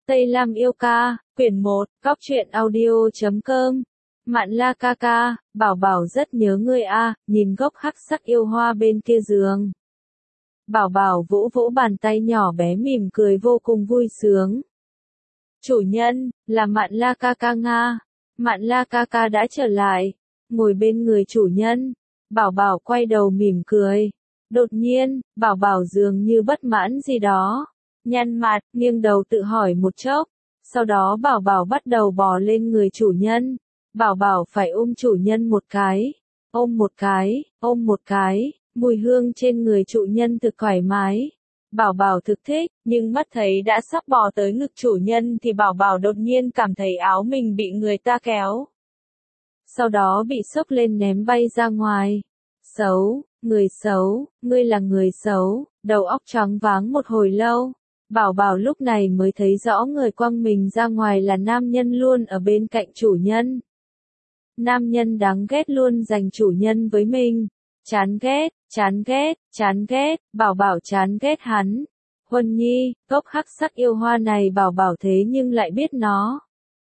Tây Lam yêu ca, quyển 1, Cóc truyện audio.com. Mạn La ca ca, Bảo Bảo rất nhớ ngươi a, nhìn gốc hắc sắc yêu hoa bên kia giường. Bảo Bảo vỗ vỗ bàn tay nhỏ bé mỉm cười vô cùng vui sướng. Chủ nhân, là Mạn La ca ca Nga. Mạn La ca ca đã trở lại, ngồi bên người chủ nhân. Bảo Bảo quay đầu mỉm cười. Đột nhiên, Bảo Bảo dường như bất mãn gì đó. Nhăn mặt, nghiêng đầu tự hỏi một chốc. Sau đó Bảo Bảo bắt đầu bò lên người chủ nhân. Bảo Bảo phải ôm chủ nhân một cái. Ôm một cái, ôm một cái. Mùi hương trên người chủ nhân thực thoải mái. Bảo Bảo thực thích, nhưng mắt thấy đã sắp bò tới ngực chủ nhân thì Bảo Bảo đột nhiên cảm thấy áo mình bị người ta kéo. Sau đó bị xốc lên ném bay ra ngoài. Xấu, người xấu, ngươi là người xấu, đầu óc choáng váng một hồi lâu. Bảo Bảo lúc này mới thấy rõ người quăng mình ra ngoài là nam nhân luôn ở bên cạnh chủ nhân. Nam nhân đáng ghét luôn giành chủ nhân với mình. Chán ghét, chán ghét, chán ghét, Bảo Bảo chán ghét hắn. Huân Nhi, gốc hắc sắc yêu hoa này Bảo Bảo thế nhưng lại biết nó.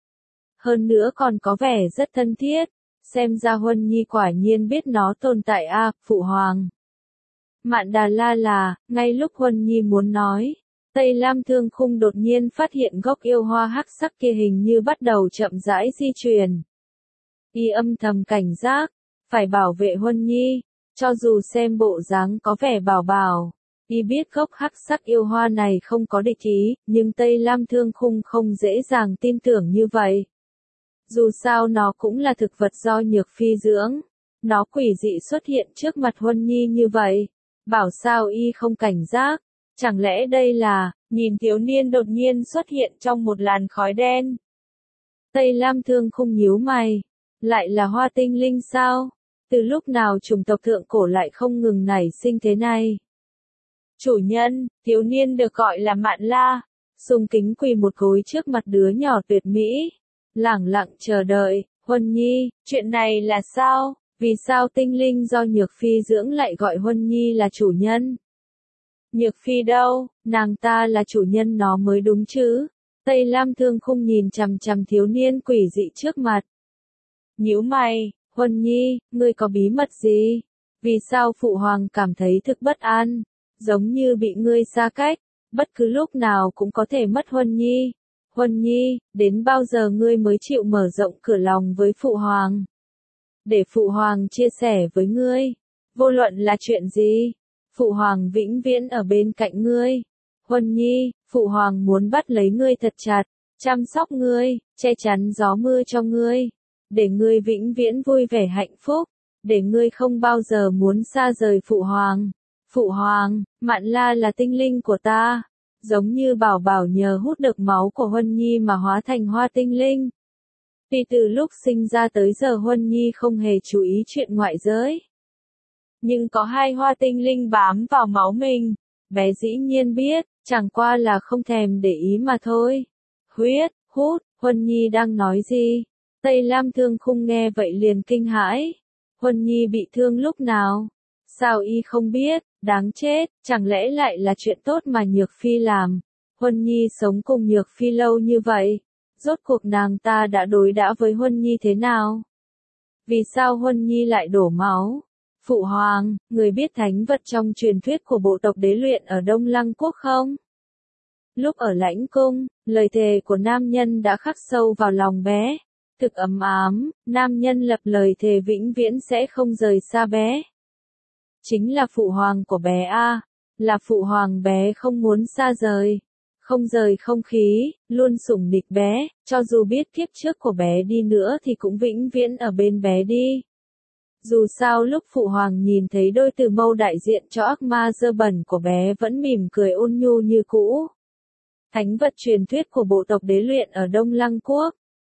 Hơn nữa còn có vẻ rất thân thiết. Xem ra Huân Nhi quả nhiên biết nó tồn tại a, phụ hoàng. Mạn Đà La là, ngay lúc Huân Nhi muốn nói, Tây Lam Thương Khung đột nhiên phát hiện gốc yêu hoa hắc sắc kia hình như bắt đầu chậm rãi di chuyển. Y âm thầm cảnh giác, phải bảo vệ Huân Nhi, cho dù xem bộ dáng có vẻ bảo bảo. Y biết gốc hắc sắc yêu hoa này không có địch ý, nhưng Tây Lam Thương Khung không dễ dàng tin tưởng như vậy. Dù sao nó cũng là thực vật do Nhược Phi dưỡng. Nó quỷ dị xuất hiện trước mặt Huân Nhi như vậy. Bảo sao y không cảnh giác. Chẳng lẽ đây là, nhìn thiếu niên đột nhiên xuất hiện trong một làn khói đen. Tây Lam Thương Khung nhíu mày. Lại là hoa tinh linh sao? Từ lúc nào chủng tộc thượng cổ lại không ngừng nảy sinh thế này? Chủ nhân, thiếu niên được gọi là Mạn La. Sùng kính quỳ một gối trước mặt đứa nhỏ tuyệt mỹ. Lẳng lặng chờ đợi. Huân Nhi, chuyện này là sao? Vì sao tinh linh do Nhược Phi dưỡng lại gọi Huân Nhi là chủ nhân? Nhược Phi đâu? Nàng ta là chủ nhân nó mới đúng chứ? Tây Lam Thương Khung nhìn chằm chằm thiếu niên quỷ dị trước mặt. Nhíu mày, Huân Nhi, ngươi có bí mật gì? Vì sao phụ hoàng cảm thấy thực bất an? Giống như bị ngươi xa cách, bất cứ lúc nào cũng có thể mất Huân Nhi. Huân Nhi, đến bao giờ ngươi mới chịu mở rộng cửa lòng với phụ hoàng? Để phụ hoàng chia sẻ với ngươi. Vô luận là chuyện gì? Phụ hoàng vĩnh viễn ở bên cạnh ngươi. Huân Nhi, phụ hoàng muốn bắt lấy ngươi thật chặt, chăm sóc ngươi, che chắn gió mưa cho ngươi. Để ngươi vĩnh viễn vui vẻ hạnh phúc. Để ngươi không bao giờ muốn xa rời phụ hoàng. Phụ hoàng, Mạn La là tinh linh của ta. Giống như Bảo Bảo nhờ hút được máu của Huân Nhi mà hóa thành hoa tinh linh. Vì từ lúc sinh ra tới giờ Huân Nhi không hề chú ý chuyện ngoại giới. Nhưng có hai hoa tinh linh bám vào máu mình. Bé dĩ nhiên biết, chẳng qua là không thèm để ý mà thôi. Huyết, hút, Huân Nhi đang nói gì? Tây Lam Thương Khung nghe vậy liền kinh hãi. Huân Nhi bị thương lúc nào? Sao y không biết? Đáng chết, chẳng lẽ lại là chuyện tốt mà Nhược Phi làm? Huân Nhi sống cùng Nhược Phi lâu như vậy. Rốt cuộc nàng ta đã đối đãi với Huân Nhi thế nào? Vì sao Huân Nhi lại đổ máu? Phụ hoàng, người biết thánh vật trong truyền thuyết của bộ tộc Đế Luyện ở Đông Lăng Quốc không? Lúc ở Lãnh Cung, lời thề của nam nhân đã khắc sâu vào lòng bé. Thực ấm ám, nam nhân lập lời thề vĩnh viễn sẽ không rời xa bé. Chính là phụ hoàng của bé a, là phụ hoàng bé không muốn xa rời. Không rời không khí, luôn sủng nịch bé, cho dù biết kiếp trước của bé đi nữa thì cũng vĩnh viễn ở bên bé đi. Dù sao lúc phụ hoàng nhìn thấy đôi từ mâu đại diện cho ác ma dơ bẩn của bé vẫn mỉm cười ôn nhu như cũ. Thánh vật truyền thuyết của bộ tộc Đế Luyện ở Đông Lăng Quốc.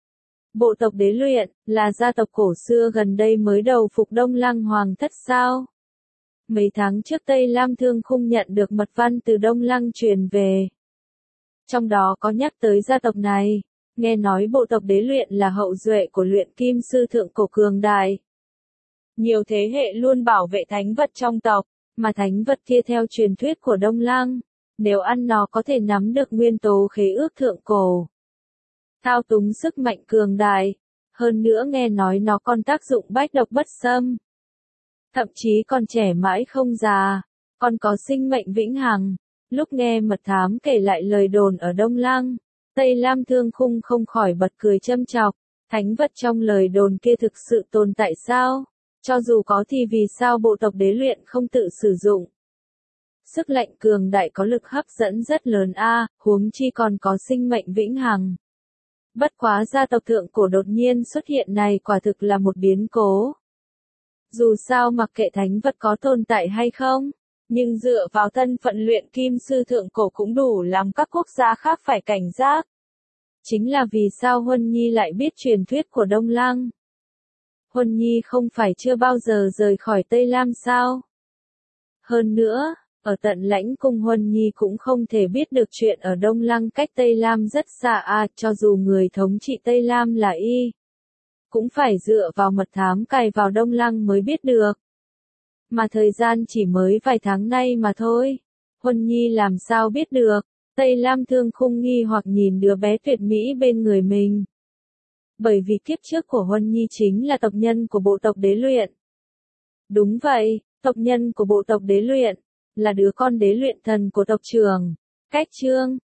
Bộ tộc Đế Luyện, là gia tộc cổ xưa gần đây mới đầu phục Đông Lăng Hoàng thất sao? Mấy tháng trước Tây Lam Thương Khung nhận được mật văn từ Đông Lăng truyền về. Trong đó có nhắc tới gia tộc này, nghe nói bộ tộc Đế Luyện là hậu duệ của luyện kim sư thượng cổ cường đại. Nhiều thế hệ luôn bảo vệ thánh vật trong tộc, mà thánh vật kia theo truyền thuyết của Đông Lăng, nếu ăn nó có thể nắm được nguyên tố khế ước thượng cổ. Thao túng sức mạnh cường đại, hơn nữa nghe nói nó còn tác dụng bách độc bất xâm. Thậm chí còn trẻ mãi không già, còn có sinh mệnh vĩnh hằng. Lúc nghe mật thám kể lại lời đồn ở Đông Lăng, Tây Lam Thương Khung không khỏi bật cười châm chọc, thánh vật trong lời đồn kia thực sự tồn tại sao? Cho dù có thì vì sao bộ tộc Đế Luyện không tự sử dụng? Sức lạnh cường đại có lực hấp dẫn rất lớn huống chi còn có sinh mệnh vĩnh hằng. Bất quá gia tộc thượng cổ đột nhiên xuất hiện này quả thực là một biến cố. Dù sao mặc kệ thánh vật có tồn tại hay không, nhưng dựa vào thân phận luyện kim sư thượng cổ cũng đủ làm các quốc gia khác phải cảnh giác. Chính là vì sao Huân Nhi lại biết truyền thuyết của Đông Lăng. Huân Nhi không phải chưa bao giờ rời khỏi Tây Lam sao? Hơn nữa, ở tận lãnh cung Huân Nhi cũng không thể biết được chuyện ở Đông Lăng cách Tây Lam rất xa cho dù người thống trị Tây Lam là y. Cũng phải dựa vào mật thám cày vào Đông Lăng mới biết được. Mà thời gian chỉ mới vài tháng nay mà thôi. Huân Nhi làm sao biết được? Tây Lam Thương Khung nghi hoặc nhìn đứa bé tuyệt mỹ bên người mình. Bởi vì kiếp trước của Huân Nhi chính là tộc nhân của bộ tộc Đế Luyện. Đúng vậy, tộc nhân của bộ tộc Đế Luyện, là đứa con Đế Luyện thần của tộc trưởng, Cách Trương.